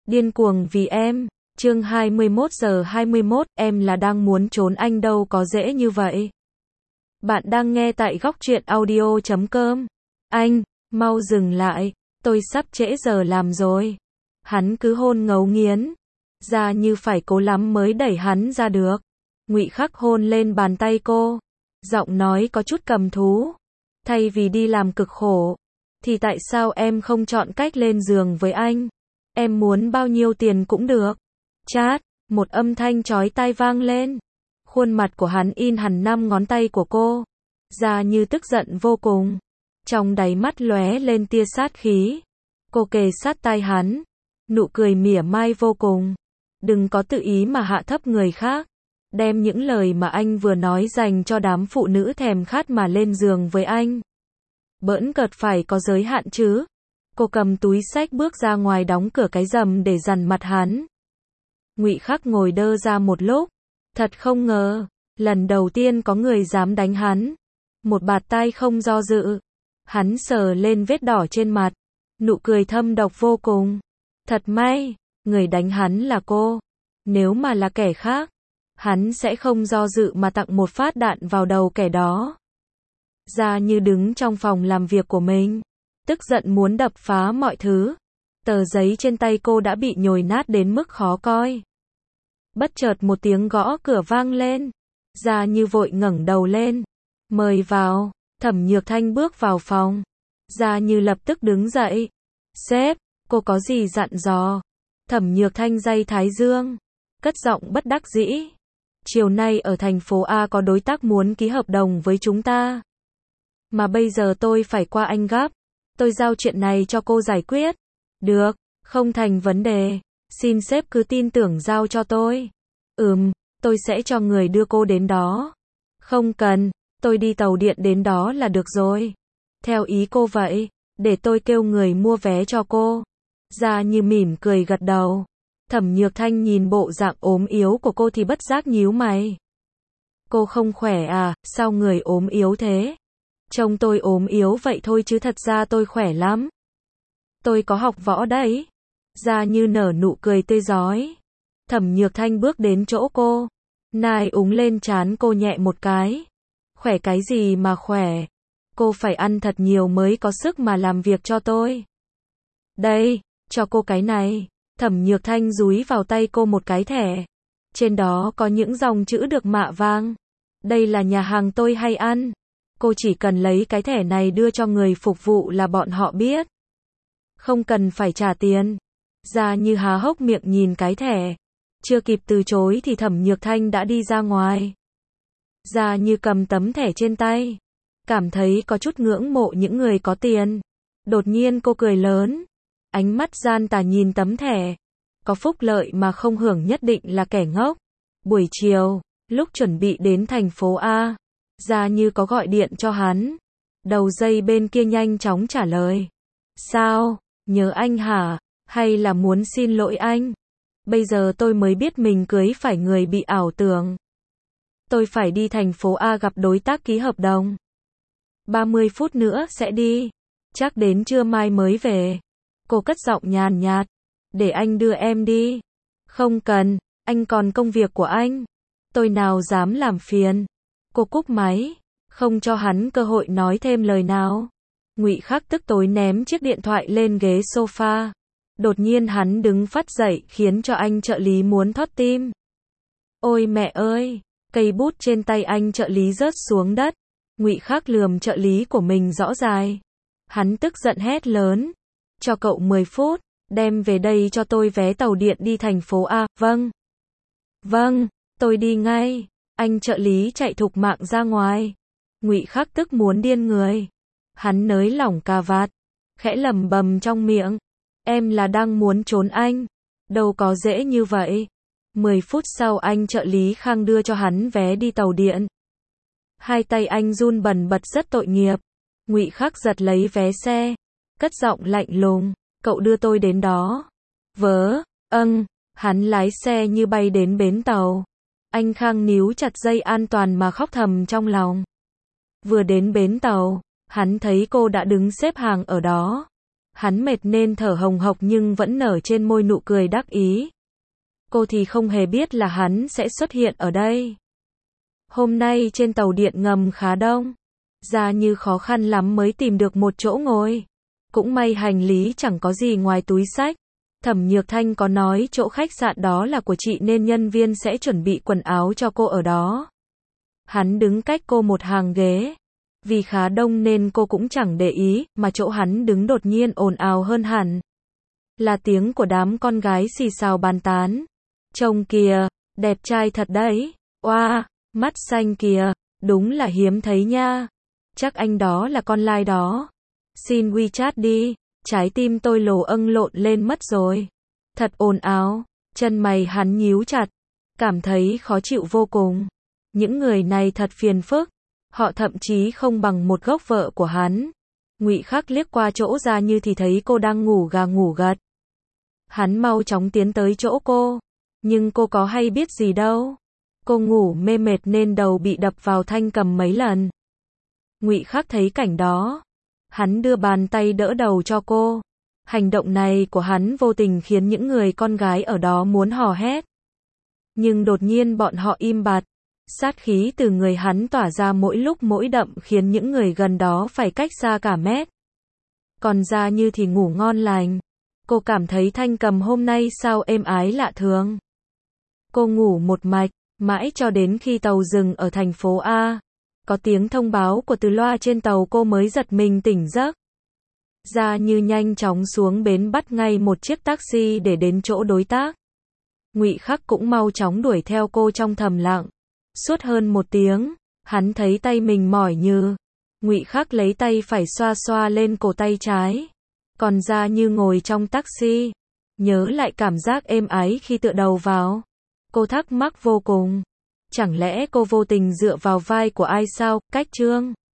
Điên cuồng vì em. Chương 21:21, em là đang muốn trốn anh đâu có dễ như vậy. Bạn đang nghe tại góc truyện audio.com. Anh, mau dừng lại, tôi sắp trễ giờ làm rồi. Hắn cứ hôn ngấu nghiến, ra như phải cố lắm mới đẩy hắn ra được. Ngụy Khắc hôn lên bàn tay cô, giọng nói có chút cầm thú. Thay vì đi làm cực khổ, thì tại sao em không chọn cách lên giường với anh? Em muốn bao nhiêu tiền cũng được. Chát, một âm thanh chói tai vang lên. Khuôn mặt của hắn in hẳn 5 ngón tay của cô, ra như tức giận vô cùng. Trong đáy mắt lóe lên tia sát khí. Cô kề sát tai hắn, nụ cười mỉa mai vô cùng. Đừng có tự ý mà hạ thấp người khác. Đem những lời mà anh vừa nói dành cho đám phụ nữ thèm khát mà lên giường với anh. Bỡn cợt phải có giới hạn chứ. Cô cầm túi xách bước ra ngoài đóng cửa cái rầm để dằn mặt hắn. Ngụy Khắc ngồi đơ ra một lúc. Thật không ngờ, lần đầu tiên có người dám đánh hắn. Một bạt tai không do dự. Hắn sờ lên vết đỏ trên mặt. Nụ cười thâm độc vô cùng. Thật may, người đánh hắn là cô. Nếu mà là kẻ khác, hắn sẽ không do dự mà tặng một phát đạn vào đầu kẻ đó. Ra như đứng trong phòng làm việc của mình, tức giận muốn đập phá mọi thứ. Tờ giấy trên tay cô đã bị nhồi nát đến mức khó coi. Bất chợt một tiếng gõ cửa vang lên. Ra như vội ngẩng đầu lên. Mời vào. Thẩm Nhược Thanh bước vào phòng. Ra như lập tức đứng dậy. Sếp, cô có gì dặn dò? Thẩm Nhược Thanh day thái dương, cất giọng bất đắc dĩ. Chiều nay ở thành phố A có đối tác muốn ký hợp đồng với chúng ta. Mà bây giờ tôi phải qua anh gấp. Tôi giao chuyện này cho cô giải quyết. Được, không thành vấn đề. Xin sếp cứ tin tưởng giao cho tôi. Tôi sẽ cho người đưa cô đến đó. Không cần, tôi đi tàu điện đến đó là được rồi. Theo ý cô vậy, để tôi kêu người mua vé cho cô. Ra như mỉm cười gật đầu. Thẩm Nhược Thanh nhìn bộ dạng ốm yếu của cô thì bất giác nhíu mày. Cô không khỏe à, sao người ốm yếu thế? Trông tôi ốm yếu vậy thôi chứ thật ra tôi khỏe lắm. Tôi có học võ đấy. Ra như nở nụ cười tươi rói. Thẩm Nhược Thanh bước đến chỗ cô. Nai úng lên trán cô nhẹ một cái. Khỏe cái gì mà khỏe? Cô phải ăn thật nhiều mới có sức mà làm việc cho tôi. Đây, cho cô cái này. Thẩm Nhược Thanh dúi vào tay cô một cái thẻ. Trên đó có những dòng chữ được mạ vàng. Đây là nhà hàng tôi hay ăn. Cô chỉ cần lấy cái thẻ này đưa cho người phục vụ là bọn họ biết. Không cần phải trả tiền. Ra như há hốc miệng nhìn cái thẻ. Chưa kịp từ chối thì Thẩm Nhược Thanh đã đi ra ngoài. Ra như cầm tấm thẻ trên tay. Cảm thấy có chút ngưỡng mộ những người có tiền. Đột nhiên cô cười lớn. Ánh mắt gian tà nhìn tấm thẻ. Có phúc lợi mà không hưởng nhất định là kẻ ngốc. Buổi chiều, lúc chuẩn bị đến thành phố A, Ra như có gọi điện cho hắn. Đầu dây bên kia nhanh chóng trả lời. Sao, nhớ anh hả? Hay là muốn xin lỗi anh? Bây giờ tôi mới biết mình cưới phải người bị ảo tưởng. Tôi phải đi thành phố A gặp đối tác ký hợp đồng. 30 phút nữa sẽ đi. Chắc đến trưa mai mới về. Cô cất giọng nhàn nhạt. Để anh đưa em đi. Không cần, anh còn công việc của anh. Tôi nào dám làm phiền. Cô cúp máy, không cho hắn cơ hội nói thêm lời nào. Ngụy Khắc tức tối ném chiếc điện thoại lên ghế sofa. Đột nhiên hắn đứng phắt dậy khiến cho anh trợ lý muốn thót tim. Ôi mẹ ơi, cây bút trên tay anh trợ lý rớt xuống đất. Ngụy Khắc lườm trợ lý của mình rõ dài. Hắn tức giận hét lớn. Cho cậu 10 phút, đem về đây cho tôi vé tàu điện đi thành phố A. Vâng. Vâng, tôi đi ngay. Anh trợ lý chạy thục mạng ra ngoài. Ngụy Khắc tức muốn điên người. Hắn nới lỏng cà vạt, khẽ lẩm bẩm trong miệng. Em là đang muốn trốn anh. Đâu có dễ như vậy. 10 phút sau anh trợ lý Khang đưa cho hắn vé đi tàu điện. Hai tay anh run bần bật rất tội nghiệp. Ngụy Khắc giật lấy vé xe, cất giọng lạnh lùng. Cậu đưa tôi đến đó. Hắn lái xe như bay đến bến tàu. Anh Khang níu chặt dây an toàn mà khóc thầm trong lòng. Vừa đến bến tàu, hắn thấy cô đã đứng xếp hàng ở đó. Hắn mệt nên thở hồng hộc nhưng vẫn nở trên môi nụ cười đắc ý. Cô thì không hề biết là hắn sẽ xuất hiện ở đây. Hôm nay trên tàu điện ngầm khá đông. Gia Như khó khăn lắm mới tìm được một chỗ ngồi. Cũng may hành lý chẳng có gì ngoài túi xách. Thẩm Nhược Thanh có nói chỗ khách sạn đó là của chị nên nhân viên sẽ chuẩn bị quần áo cho cô ở đó. Hắn đứng cách cô một hàng ghế. Vì khá đông nên cô cũng chẳng để ý, mà chỗ hắn đứng đột nhiên ồn ào hơn hẳn. Là tiếng của đám con gái xì xào bàn tán. Trông kìa, đẹp trai thật đấy. Oa, mắt xanh kìa, đúng là hiếm thấy nha. Chắc anh đó là con lai đó. Xin WeChat đi, trái tim tôi lộn lên mất rồi. Thật ồn ào, chân mày hắn nhíu chặt, cảm thấy khó chịu vô cùng. Những người này thật phiền phức, họ thậm chí không bằng một gốc vợ của hắn. Ngụy Khắc liếc qua chỗ Gia Như thì thấy cô đang ngủ gà ngủ gật. Hắn mau chóng tiến tới chỗ cô, nhưng cô có hay biết gì đâu. Cô ngủ mê mệt nên đầu bị đập vào thanh cầm mấy lần. Ngụy Khắc thấy cảnh đó, hắn đưa bàn tay đỡ đầu cho cô. Hành động này của hắn vô tình khiến những người con gái ở đó muốn hò hét. Nhưng đột nhiên bọn họ im bặt. Sát khí từ người hắn tỏa ra mỗi lúc mỗi đậm khiến những người gần đó phải cách xa cả mét. Còn Gia Như thì ngủ ngon lành. Cô cảm thấy thanh cầm hôm nay sao êm ái lạ thường. Cô ngủ một mạch, mãi cho đến khi tàu dừng ở thành phố A. Có tiếng thông báo của từ loa trên tàu cô mới giật mình tỉnh giấc. Gia Như nhanh chóng xuống bến bắt ngay một chiếc taxi để đến chỗ đối tác. Ngụy Khắc cũng mau chóng đuổi theo cô trong thầm lặng. Suốt hơn 1 tiếng, hắn thấy tay mình mỏi nhừ. Ngụy Khắc lấy tay phải xoa xoa lên cổ tay trái. Còn Gia Như ngồi trong taxi, nhớ lại cảm giác êm ái khi tựa đầu vào. Cô thắc mắc vô cùng. Chẳng lẽ cô vô tình dựa vào vai của ai sao? Cách Trương